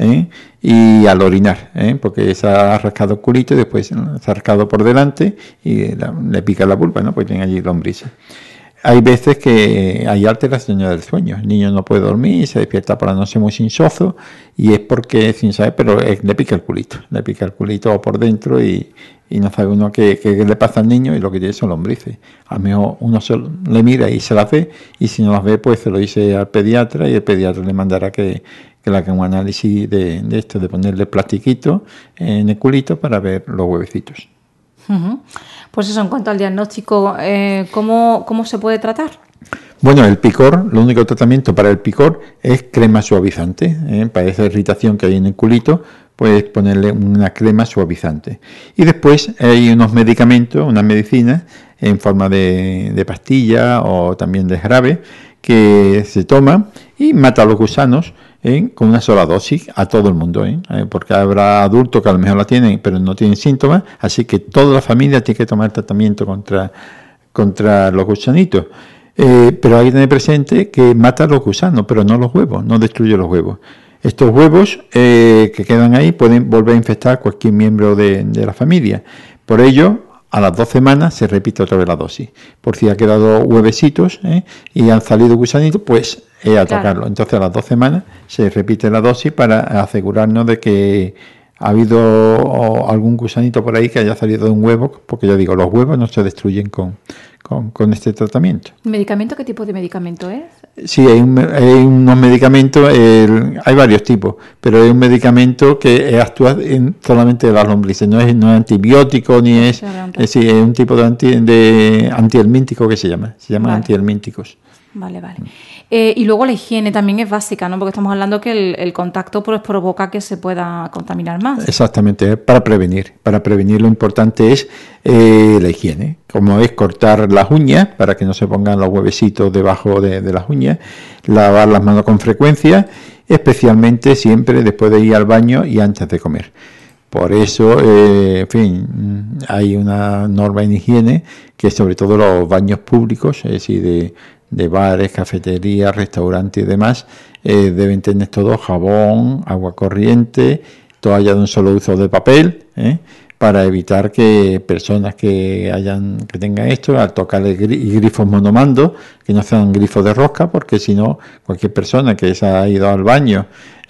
Speaker 2: y al orinar, porque se ha rascado el culito y después se ha rascado por delante y le pica la vulva, ¿no? Pues tiene allí lombrices. Hay veces que hay alteraciones del sueño, el niño no puede dormir, se despierta por la noche muy sinsoso y es porque, sin saber, pero le pica el culito por dentro y no sabe uno qué le pasa al niño y lo que tiene son lombrices. A lo mejor uno le mira y se las ve y si no las ve pues se lo dice al pediatra y el pediatra le mandará que le haga un análisis de esto, de ponerle plastiquito en el culito para ver los huevecitos.
Speaker 1: Uh-huh. Pues eso, en cuanto al diagnóstico, ¿cómo se puede tratar?
Speaker 2: Bueno, el picor, el único tratamiento para el picor es crema suavizante. Para esa irritación que hay en el culito, puedes ponerle una crema suavizante. Y después hay unos medicamentos, una medicina en forma de pastilla o también de jarabe que se toma y mata a los gusanos con una sola dosis a todo el mundo, porque habrá adultos que a lo mejor la tienen pero no tienen síntomas, así que toda la familia tiene que tomar tratamiento contra los gusanitos. Pero hay que tener presente que mata a los gusanos, pero no los huevos, no destruye los huevos. Estos huevos que quedan ahí pueden volver a infectar a cualquier miembro de la familia. Por ello, a las 2 semanas se repite otra vez la dosis. Por si ha quedado huevecitos y han salido gusanitos, pues atacarlo. Claro. Entonces a las 2 semanas se repite la dosis para asegurarnos de que ha habido algún gusanito por ahí que haya salido de un huevo, porque ya digo, los huevos no se destruyen con este tratamiento.
Speaker 1: ¿Medicamento? ¿Qué tipo de medicamento es?
Speaker 2: Sí, hay unos medicamentos, hay varios tipos, pero hay un medicamento que actúa solamente de las lombrices, no es antibiótico, ni es un tipo de antihelmíntico que se llaman vale. Antihelmínticos.
Speaker 1: Vale. Y luego la higiene también es básica, ¿no? Porque estamos hablando que el contacto pues provoca que se pueda contaminar más.
Speaker 2: Exactamente, para prevenir. Para prevenir lo importante es la higiene, como es cortar las uñas para que no se pongan los huevecitos debajo de las uñas, lavar las manos con frecuencia, especialmente siempre después de ir al baño y antes de comer. Por eso, hay una norma en higiene que sobre todo los baños públicos, es decir, de bares, cafeterías, restaurantes y demás, deben tener todo jabón, agua corriente, toalla de un solo uso de papel, para evitar que personas que tengan esto, al tocar grifos monomando, que no sean grifos de rosca, porque si no, cualquier persona que se ha ido al baño,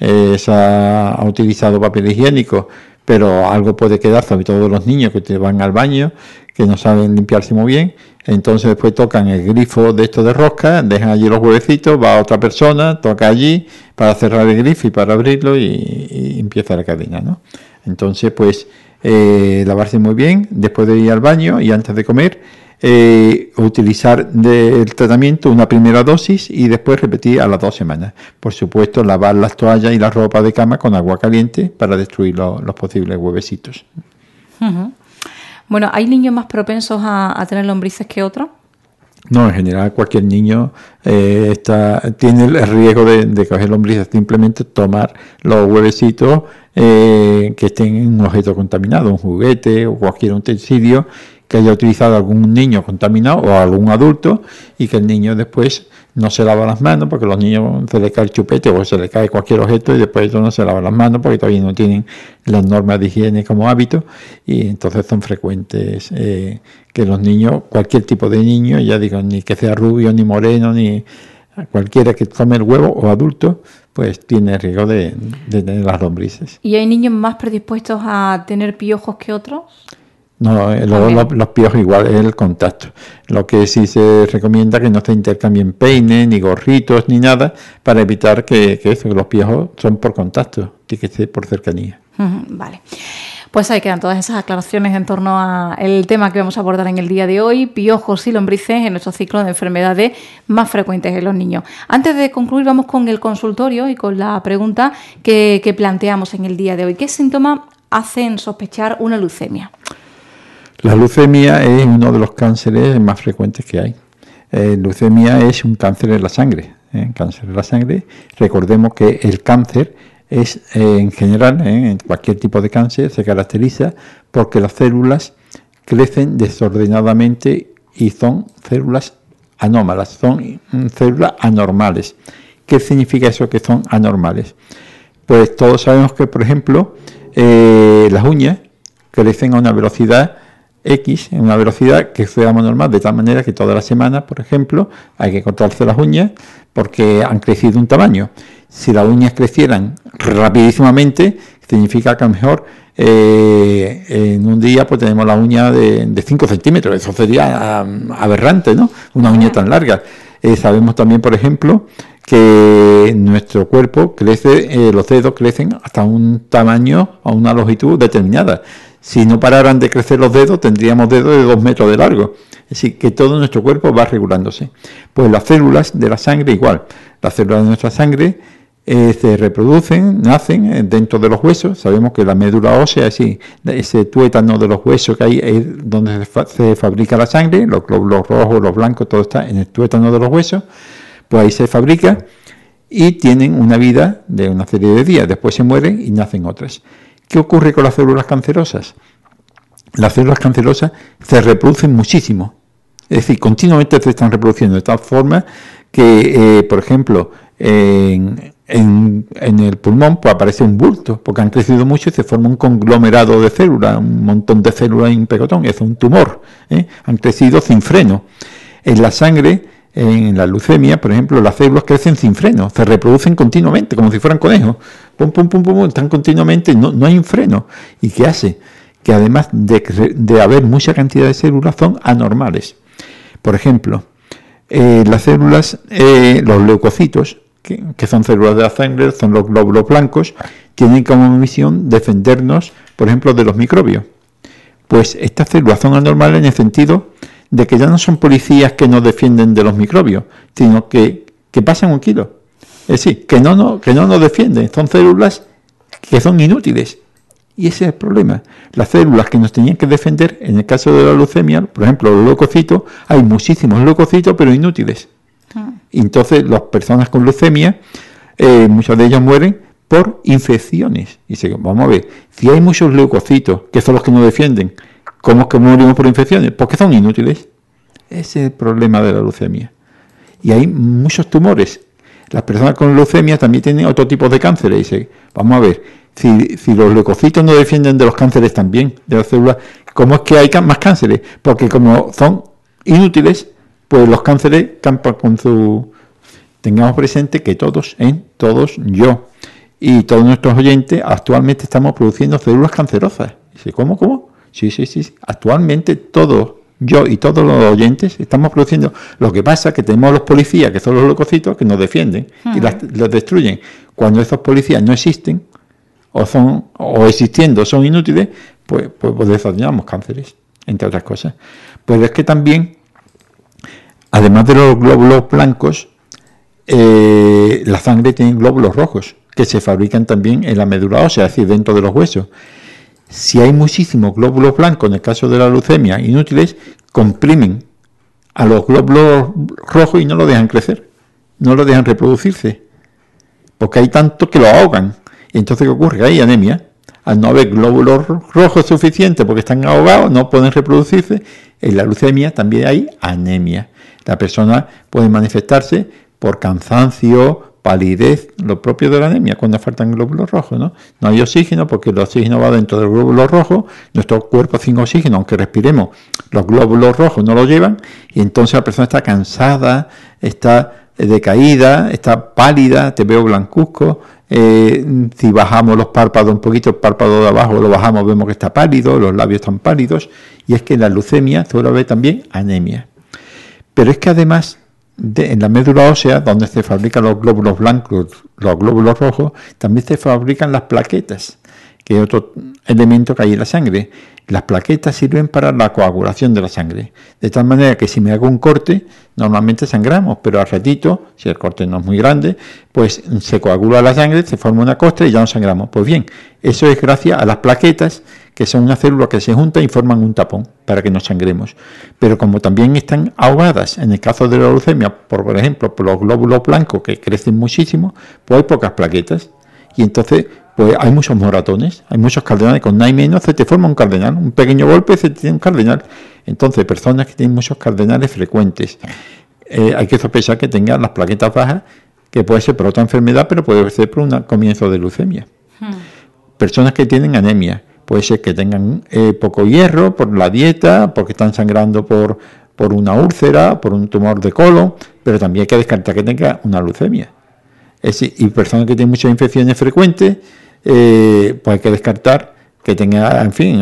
Speaker 2: ha utilizado papel higiénico, pero algo puede quedar, sobre todo los niños que van al baño, que no saben limpiarse muy bien, entonces después tocan el grifo de esto de rosca, dejan allí los huevecitos, va otra persona, toca allí para cerrar el grifo y para abrirlo y empieza la cadena, ¿no? Entonces, pues, lavarse muy bien después de ir al baño y antes de comer, utilizar del tratamiento una primera dosis y después repetir a las 2 semanas. Por supuesto, lavar las toallas y la ropa de cama con agua caliente para destruir los posibles huevecitos.
Speaker 1: Uh-huh. Bueno, ¿hay niños más propensos a tener lombrices que otros?
Speaker 2: No, en general cualquier niño tiene el riesgo de coger lombrices, simplemente tomar los huevecitos que estén en un objeto contaminado, un juguete o cualquier utensilio que haya utilizado algún niño contaminado o algún adulto y que el niño después no se lava las manos porque a los niños se les cae el chupete o se les cae cualquier objeto y después no se lava las manos porque todavía no tienen las normas de higiene como hábito y entonces son frecuentes que los niños, cualquier tipo de niño, ya digo, ni que sea rubio ni moreno ni cualquiera que tome el huevo o adulto, pues tiene riesgo de tener las lombrices.
Speaker 1: ¿Y hay niños más predispuestos a tener piojos que otros?
Speaker 2: No, los piojos igual, es el contacto. Lo que sí se recomienda que no se intercambien peines, ni gorritos, ni nada, para evitar que los piojos son por contacto, tiene que ser por cercanía.
Speaker 1: Vale. Pues ahí quedan todas esas aclaraciones en torno al tema que vamos a abordar en el día de hoy, piojos y lombrices en nuestro ciclo de enfermedades más frecuentes en los niños. Antes de concluir, vamos con el consultorio y con la pregunta que planteamos en el día de hoy. ¿Qué síntomas hacen sospechar una leucemia?
Speaker 2: La leucemia es uno de los cánceres más frecuentes que hay. Leucemia es un cáncer en la sangre. Cáncer en la sangre. Recordemos que el cáncer es, en general, en cualquier tipo de cáncer, se caracteriza porque las células crecen desordenadamente y son células anómalas, son células anormales. ¿Qué significa eso que son anormales? Pues todos sabemos que, por ejemplo, las uñas crecen a una velocidad X, en una velocidad que sea normal, de tal manera que toda la semana, por ejemplo, hay que cortarse las uñas porque han crecido un tamaño. Si las uñas crecieran rapidísimamente, significa que a lo mejor en un día pues tenemos la uña de 5 centímetros. Eso sería aberrante, ¿no? Una uña tan larga. Sabemos también, por ejemplo, que nuestro cuerpo crece, los dedos crecen hasta un tamaño, a una longitud determinada. Si no pararan de crecer los dedos, tendríamos dedos de 2 metros de largo. Es decir, que todo nuestro cuerpo va regulándose. Pues las células de la sangre igual. Las células de nuestra sangre se reproducen, nacen dentro de los huesos. Sabemos que la médula ósea, así, ese tuétano de los huesos que hay es donde se fabrica la sangre, los glóbulos rojos, los blancos, todo está en el tuétano de los huesos. Pues ahí se fabrica y tienen una vida de una serie de días. Después se mueren y nacen otras. ¿Qué ocurre con las células cancerosas? Las células cancerosas se reproducen muchísimo. Es decir, continuamente se están reproduciendo de tal forma que, por ejemplo, en el pulmón pues aparece un bulto, porque han crecido mucho y se forma un conglomerado de células, un montón de células en un pegotón, es un tumor. Han crecido sin freno. En la sangre, en la leucemia, por ejemplo, las células crecen sin freno, se reproducen continuamente, como si fueran conejos. Pum, pum, pum, pum, están continuamente, no hay un freno. ¿Y qué hace? Que además de haber mucha cantidad de células, son anormales. Por ejemplo, las células, los leucocitos, que son células de la sangre, son los glóbulos blancos, tienen como misión defendernos, por ejemplo, de los microbios. Pues estas células son anormales en el sentido de que ya no son policías que nos defienden de los microbios, sino que pasan un kilo. Es decir, que no nos defienden, son células que son inútiles. Y ese es el problema. Las células que nos tenían que defender, en el caso de la leucemia, por ejemplo, los leucocitos, hay muchísimos leucocitos, pero inútiles. Y entonces las personas con leucemia, muchos de ellos mueren por infecciones. Y dice, vamos a ver, si hay muchos leucocitos, que son los que nos defienden, ¿cómo es que morimos por infecciones? Porque son inútiles. Ese es el problema de la leucemia. Y hay muchos tumores. Las personas con leucemia también tienen otro tipo de cánceres. Dice, vamos a ver, si los leucocitos no defienden de los cánceres también, de las células, ¿cómo es que hay más cánceres? Porque como son inútiles, pues los cánceres campan con su... Tengamos presente que todos, yo y todos nuestros oyentes, actualmente estamos produciendo células cancerosas. Dice, ¿cómo? Sí. Actualmente todos, yo y todos los oyentes, estamos produciendo. Lo que pasa es que tenemos los policías, que son los leucocitos, que nos defienden y los destruyen. Cuando esos policías no existen, o existiendo son inútiles, pues desarrollamos cánceres, entre otras cosas. Pues es que también, además de los glóbulos blancos, la sangre tiene glóbulos rojos, que se fabrican también en la médula ósea, es decir, dentro de los huesos. Si hay muchísimos glóbulos blancos, en el caso de la leucemia, inútiles, comprimen a los glóbulos rojos y no los dejan crecer, no los dejan reproducirse, porque hay tantos que lo ahogan. Y entonces, ¿qué ocurre? Hay anemia. Al no haber glóbulos rojos suficientes porque están ahogados, no pueden reproducirse. En la leucemia también hay anemia. La persona puede manifestarse por cansancio, palidez, lo propio de la anemia, cuando faltan glóbulos rojos, ¿no? No hay oxígeno porque el oxígeno va dentro del glóbulo rojo, nuestro cuerpo sin oxígeno, aunque respiremos, los glóbulos rojos no lo llevan, y entonces la persona está cansada, está decaída, está pálida, te veo blancuzco. Si bajamos los párpados un poquito, el párpado de abajo lo bajamos, vemos que está pálido, los labios están pálidos, y es que en la leucemia suele haber también anemia. Pero es que además, en la médula ósea, donde se fabrican los glóbulos blancos, los glóbulos rojos, también se fabrican las plaquetas, que es otro elemento que hay en la sangre. Las plaquetas sirven para la coagulación de la sangre, de tal manera que si me hago un corte, normalmente sangramos, pero al ratito, si el corte no es muy grande, pues se coagula la sangre, se forma una costra y ya no sangramos. Pues bien, eso es gracias a las plaquetas, que son unas células que se juntan y forman un tapón para que no sangremos. Pero como también están ahogadas, en el caso de la leucemia, por ejemplo, por los glóbulos blancos que crecen muchísimo, pues hay pocas plaquetas. Y entonces, pues hay muchos moratones, hay muchos cardenales, con nada y menos se te forma un cardenal, un pequeño golpe se te tiene un cardenal. Entonces, personas que tienen muchos cardenales frecuentes, hay que sospechar que tengan las plaquetas bajas, que puede ser por otra enfermedad, pero puede ser por un comienzo de leucemia. Personas que tienen anemia, puede ser que tengan poco hierro por la dieta, porque están sangrando por una úlcera, por un tumor de colon, pero también hay que descartar que tenga una leucemia. Y personas que tienen muchas infecciones frecuentes, pues hay que descartar que tenga, en fin,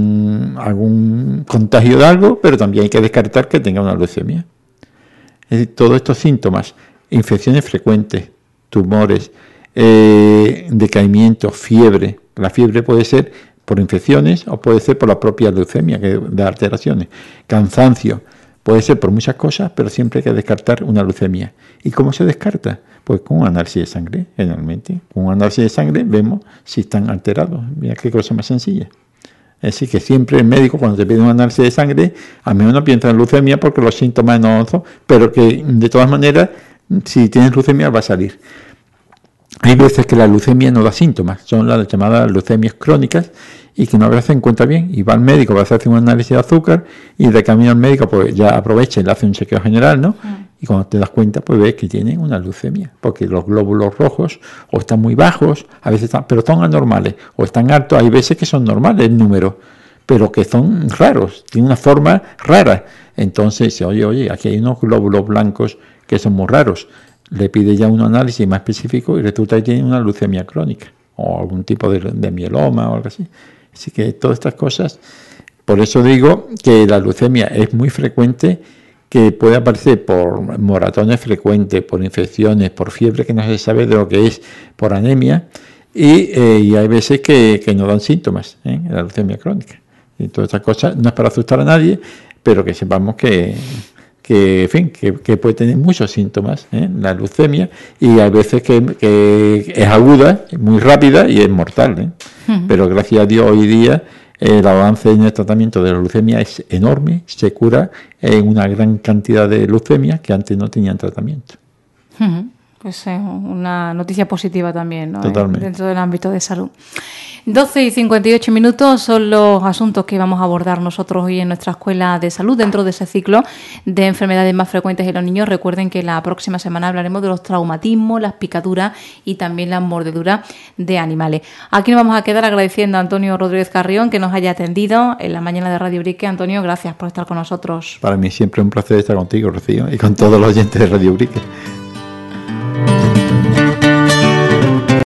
Speaker 2: algún contagio de algo, pero también hay que descartar que tenga una leucemia. Es decir, todos estos síntomas, infecciones frecuentes, tumores, decaimiento, fiebre. La fiebre puede ser por infecciones o puede ser por la propia leucemia, que da alteraciones. Cansancio, puede ser por muchas cosas, pero siempre hay que descartar una leucemia. ¿Y cómo se descarta? Pues con un análisis de sangre, generalmente. Con un análisis de sangre vemos si están alterados. Mira qué cosa más sencilla. Es decir, que siempre el médico, cuando te pide un análisis de sangre, al menos no piensa en leucemia porque los síntomas no son, pero que de todas maneras, si tienes leucemia va a salir. Hay veces que la leucemia no da síntomas, son las llamadas leucemias crónicas, y que no se encuentra bien, y va al médico, va a hacer un análisis de azúcar, y de camino al médico pues ya aprovecha y le hace un chequeo general, ¿no? Y cuando te das cuenta, pues ves que tiene una leucemia, porque los glóbulos rojos o están muy bajos, a veces pero son anormales, o están altos, hay veces que son normales el número, pero que son raros, tienen una forma rara. Entonces dice, oye, aquí hay unos glóbulos blancos que son muy raros. Le pide ya un análisis más específico y resulta que tiene una leucemia crónica, o algún tipo de mieloma o algo así. Así que todas estas cosas, por eso digo que la leucemia es muy frecuente, que puede aparecer por moratones frecuentes, por infecciones, por fiebre que no se sabe de lo que es, por anemia, y hay veces que no dan síntomas, la leucemia crónica. Y todas estas cosas no es para asustar a nadie, pero que sepamos que puede tener muchos síntomas, la leucemia, y hay veces que es aguda, muy rápida y es mortal. Pero gracias a Dios hoy día el avance en el tratamiento de la leucemia es enorme, se cura en una gran cantidad de leucemias que antes no tenían tratamiento.
Speaker 1: Pues una noticia positiva también, ¿no?
Speaker 2: Totalmente.
Speaker 1: Dentro del ámbito de salud. 12:58 son los asuntos que vamos a abordar nosotros hoy en nuestra escuela de salud dentro de ese ciclo de enfermedades más frecuentes en los niños. Recuerden que la próxima semana hablaremos de los traumatismos, las picaduras y también las mordeduras de animales. Aquí nos vamos a quedar agradeciendo a Antonio Rodríguez Carrión que nos haya atendido en la mañana de Radio Ubrique. Antonio, gracias por estar con nosotros.
Speaker 2: Para mí siempre es un placer estar contigo, Rocío, y con todos los oyentes de Radio Ubrique.